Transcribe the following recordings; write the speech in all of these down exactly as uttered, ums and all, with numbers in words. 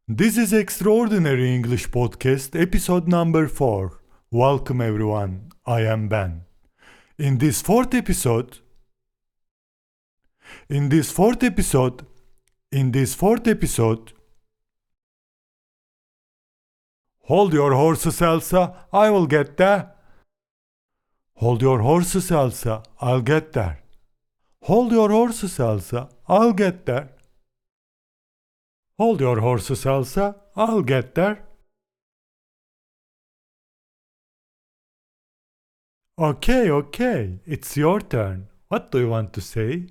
This is Extraordinary English Podcast, episode number four. Welcome everyone, I am Ben. In this fourth episode, in this fourth episode, in this fourth episode, hold your horses, Elsa, I will get there. Hold your horses, Elsa, I'll get there. Hold your horses, Elsa, I'll get there. Hold your horses, Elsa, I'll get there. Okay, okay, it's your turn. What do you want to say?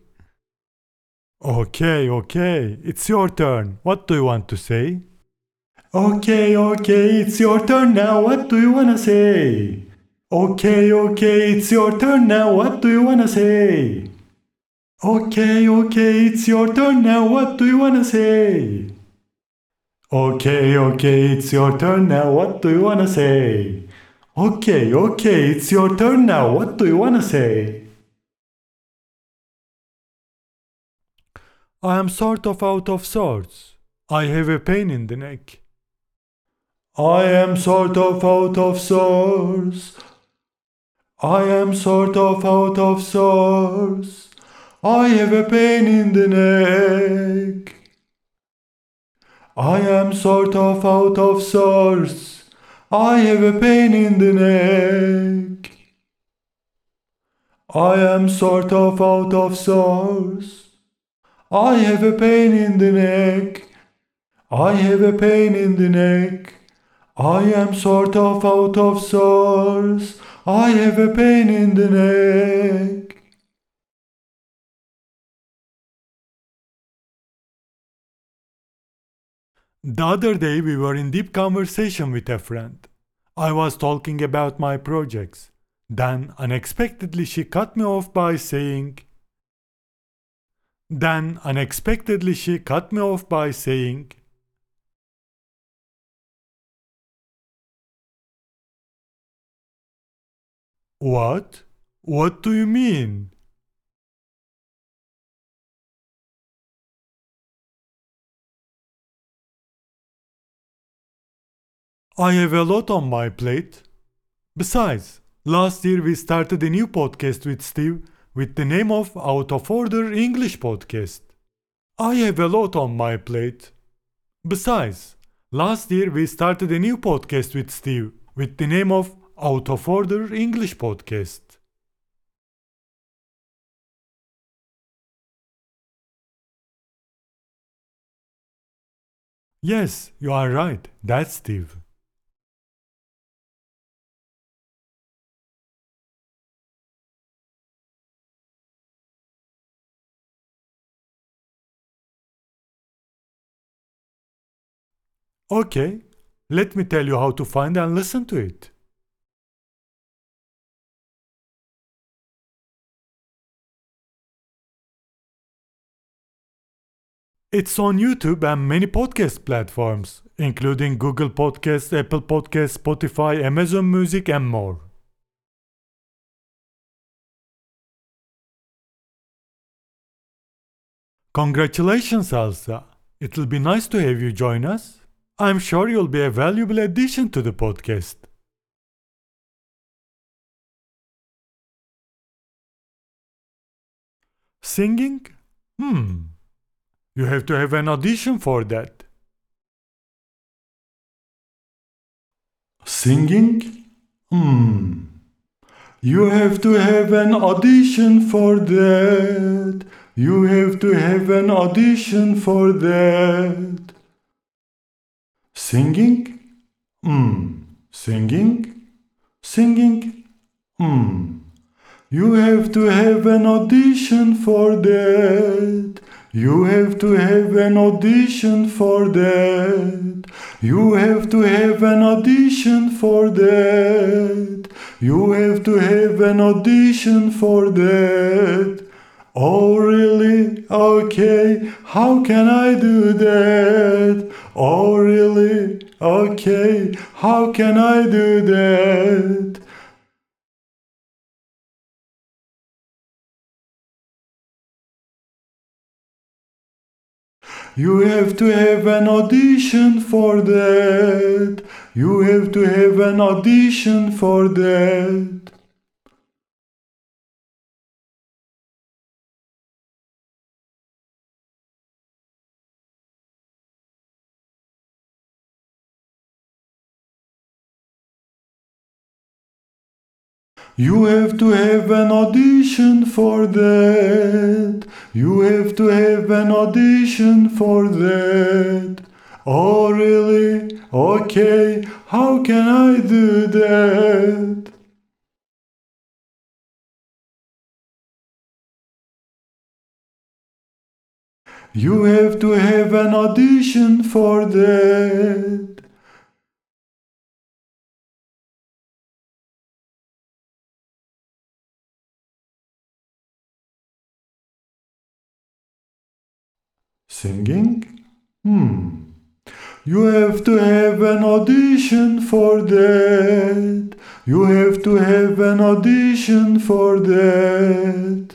Okay, okay, it's your turn. What do you want to say? Okay, okay, it's your turn now. What do you wanna say? Okay, okay, it's your turn now. What do you wanna say? Okay, okay, it's your turn now. What do you wanna say? Okay, okay, it's your turn now. What do you wanna say? Okay, okay, it's your turn now. What do you wanna say? I am sort of out of sorts. I have a pain in the neck. I am sort of out of sorts. I am sort of out of sorts. I have a pain in the neck. I am sort of out of sorts. I have a pain in the neck. I am sort of out of sorts. I have a pain in the neck. I have a pain in the neck. I am sort of out of sorts. I have a pain in the neck. The other day we were in deep conversation with a friend. I was talking about my projects. Then unexpectedly she cut me off by saying, Then unexpectedly she cut me off by saying, What? What do you mean? I have a lot on my plate. Besides, last year we started a new podcast with Steve with the name of Out of Order English Podcast. I have a lot on my plate. Besides, last year we started a new podcast with Steve with the name of Out of Order English Podcast. Yes, you are right. That's Steve. Okay, let me tell you how to find and listen to it. It's on YouTube and many podcast platforms, including Google Podcasts, Apple Podcasts, Spotify, Amazon Music, and more. Congratulations, Elsa. It'll be nice to have you join us. I'm sure you'll be a valuable addition to the podcast. Singing? Hmm. You have to have an audition for that. Singing? Hmm. You have to have an audition for that. You have to have an audition for that. Singing? Hmm. Singing? Singing? Hmm. You have to have an audition for that. You have to have an audition for that. You have to have an audition for that. You have to have an audition for that. Oh, really? Okay. How can I do that? Oh, really? Okay. How can I do that? You have to have an audition for that. You have to have an audition for that. You have to have an audition for that. You have to have an audition for that. Oh, really? Okay, how can I do that? You have to have an audition for that. Singing? Hmm. You have to have an audition for that. You have to have an audition for that.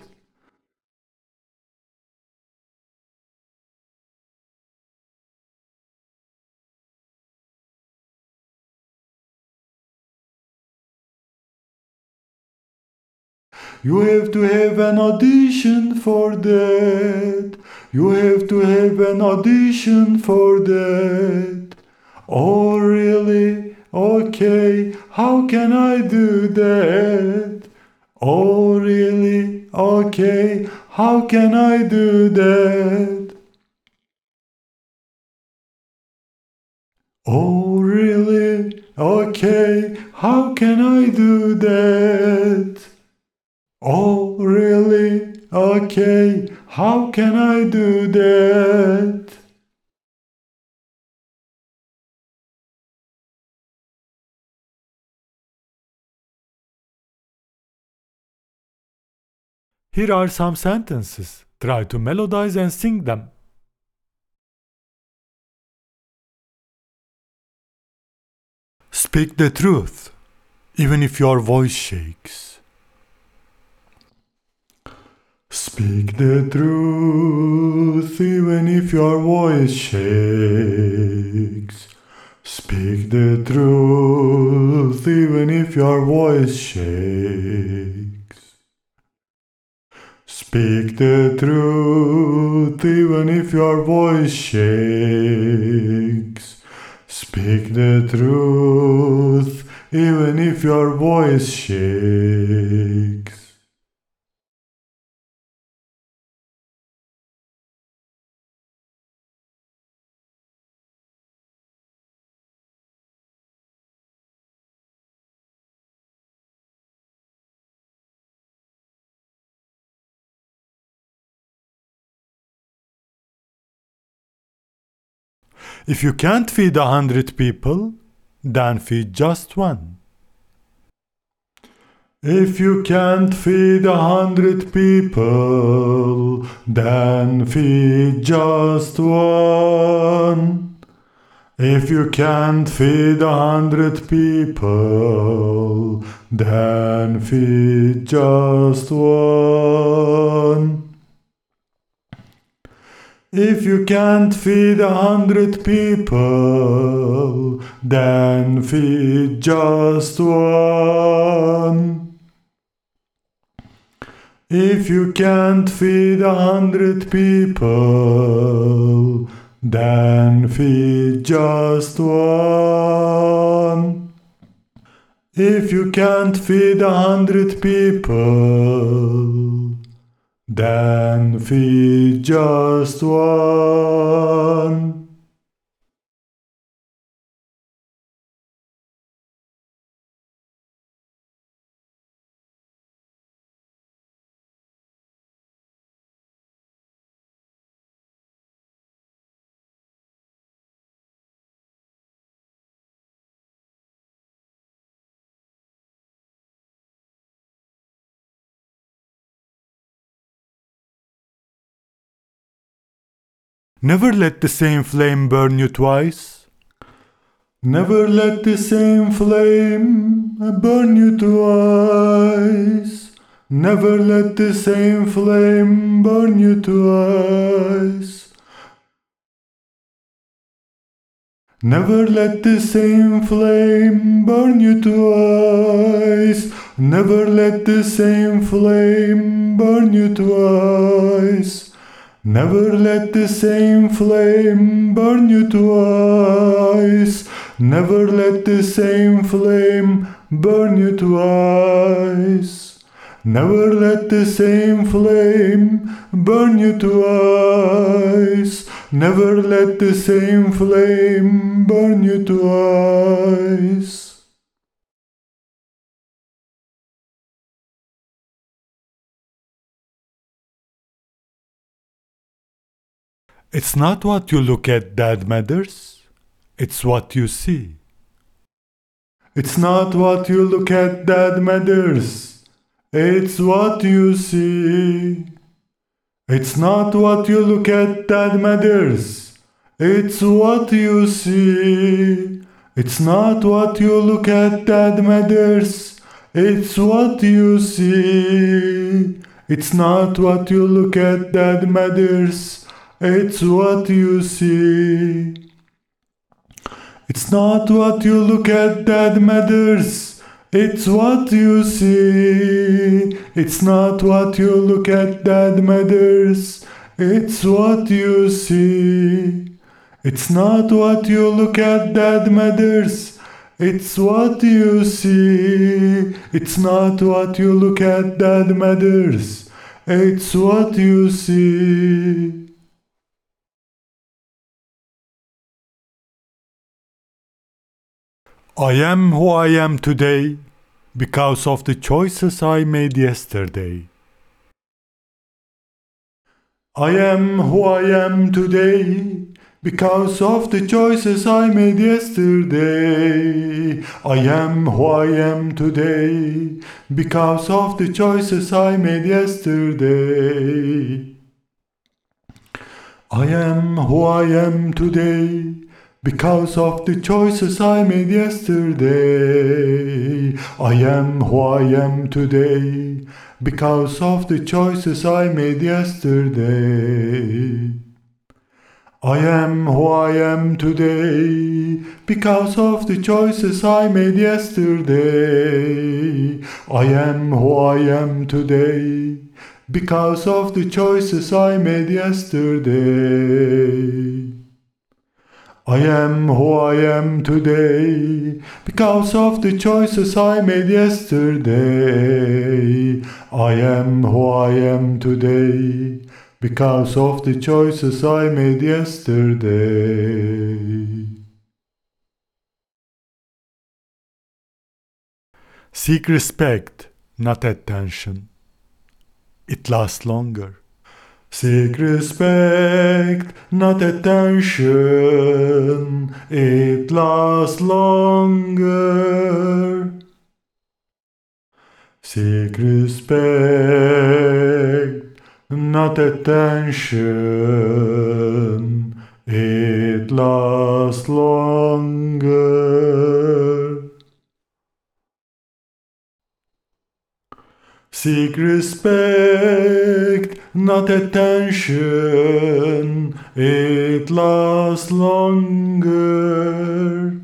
You have to have an audition for that. You have to have an audition for that. Oh, really? Okay, how can I do that? Oh, really? Okay, how can I do that? Oh, really? Okay, how can I do that? Oh, really? Okay, how can I do that? Here are some sentences. Try to melodize and sing them. Speak the truth, even if your voice shakes. Speak the truth, even if your voice shakes. Speak the truth, even if your voice shakes. Speak the truth, even if your voice shakes. Speak the truth, even if your voice shakes. If you can't feed a hundred people, then feed just one. If you can't feed a hundred people, then feed just one. If you can't feed a hundred people, then feed just one. If you can't feed a hundred people, then feed just one. If you can't feed a hundred people, then feed just one. If you can't feed a hundred people, then feed just one. Never let the same flame burn you twice. Never let the same flame burn you twice. Never let the same flame burn you twice. Never let the same flame burn you twice. Never let the same flame burn you twice. Never let the same flame burn you twice. Never let the same flame burn you twice. Never let the same flame burn you twice. Never let the same flame burn you twice. It's not what you look at that matters, it's what you see. It's not what you look at that matters, it's what you see. It's not what you look at that matters, it's what you see. It's not what you look at that matters, it's what you see. It's not what you look at that matters, it's what you see. It's not what you look at that matters, it's what you see. It's not what you look at that matters, it's what you see. It's not what you look at that matters, it's what you see. It's not what you look at that matters, it's what you see. I am who I am today because of the choices I made yesterday. I am who I am today because of the choices I made yesterday. I am who I am today because of the choices I made yesterday. I am who I am today because of the choices I made yesterday. I am who I am today because of the choices I made yesterday. I am who I am today because of the choices I made yesterday. I am who I am today because of the choices I made yesterday. I am who I am today because of the choices I made yesterday. I am who I am today because of the choices I made yesterday. Seek respect, not attention. It lasts longer. Seek respect, not attention. It lasts longer. Seek respect, not attention. It lasts longer. Seek respect, not attention. It lasts longer.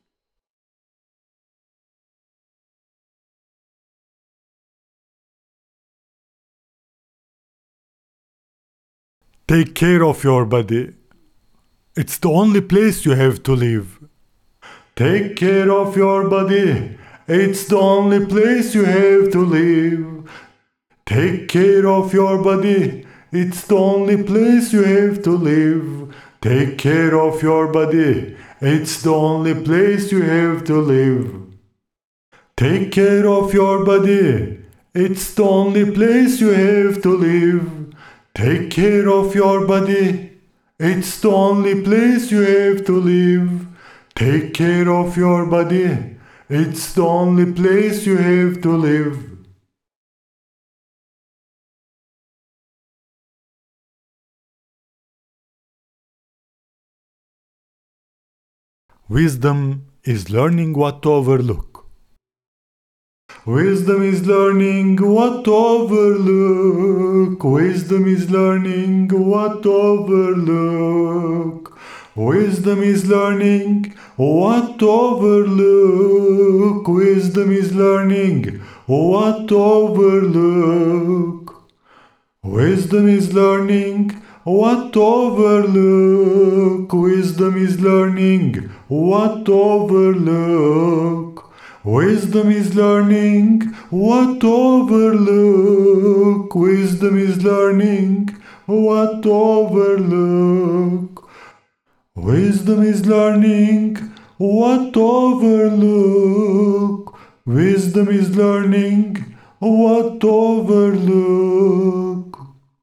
Take care of your body. It's the only place you have to live. Take care of your body. It's the only place you have to live. Take care of your body. It's the only place you have to live. Take care of your body. It's the only place you have to live. Take care of your body. It's the only place you have to live. Take care of your body. It's the only place you have to live. Take care of your body. It's the only place you have to live. Wisdom is learning what to overlook. Wisdom is learning what to overlook. Wisdom is learning what to overlook. Wisdom is learning what to overlook. Wisdom is learning what to overlook. Wisdom is learning what to overlook. Wisdom is learning what to overlook. Wisdom is learning what to overlook. Wisdom is learning what to overlook. Wisdom is learning what to overlook. Wisdom is learning what to overlook.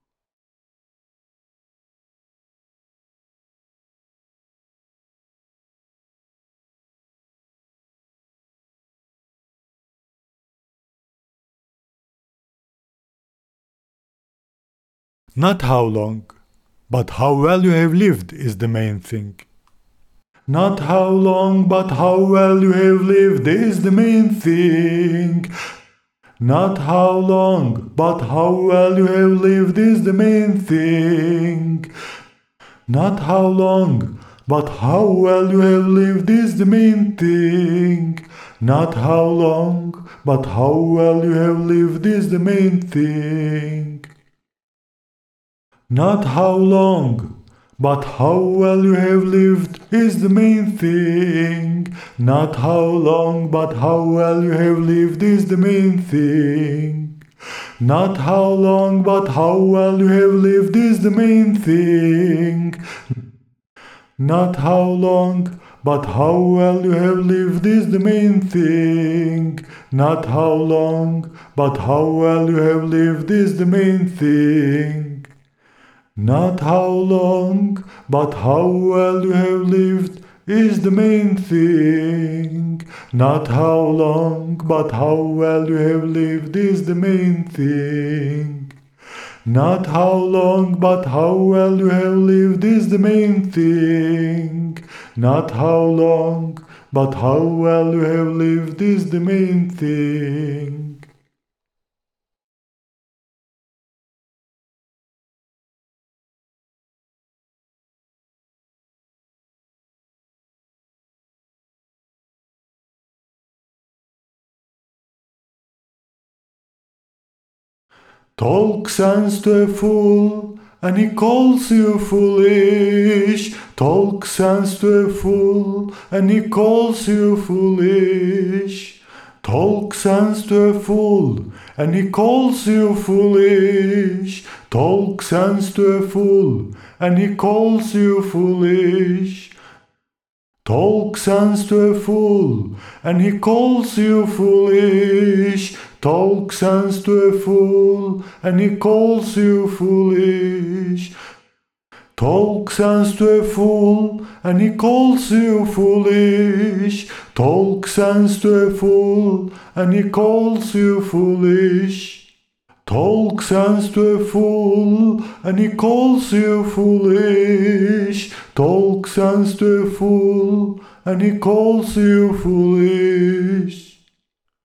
Not how long, but how well you have lived is the main thing. Not how long, but how well you have lived is the main thing. Not how long, but how well you have lived is the main thing. Not how long, but how well you have lived is the main thing. Not how long, but how well you have lived is the main thing. Not how long, but how well you have lived is the main thing. Not how long, but how well you have lived is the main thing. Not how long, but how well you have lived is the main thing. Not how long, but how well you have lived is the main thing. Not how long, but how well you have lived is the main thing. Not how long, but how well you have lived is the main thing. Not how long, but how well you have lived is the main thing. Not how long, but how well you have lived is the main thing. Not how long, but how well you have lived is the main thing. Talk sense to a fool, and he calls you foolish. Talk sense to a fool, and he calls you foolish. Talk sense to a fool, and he calls you foolish. Talk sense to a fool, and he calls you foolish. Talk sense to a fool, and he calls you foolish. Talk sense to a fool, and he calls you foolish. Talk sense to a fool, and he calls you foolish. Talk sense to a fool, and he calls you foolish. Talk sense to a fool, and he calls you foolish. Talk sense to a fool, and he calls you foolish.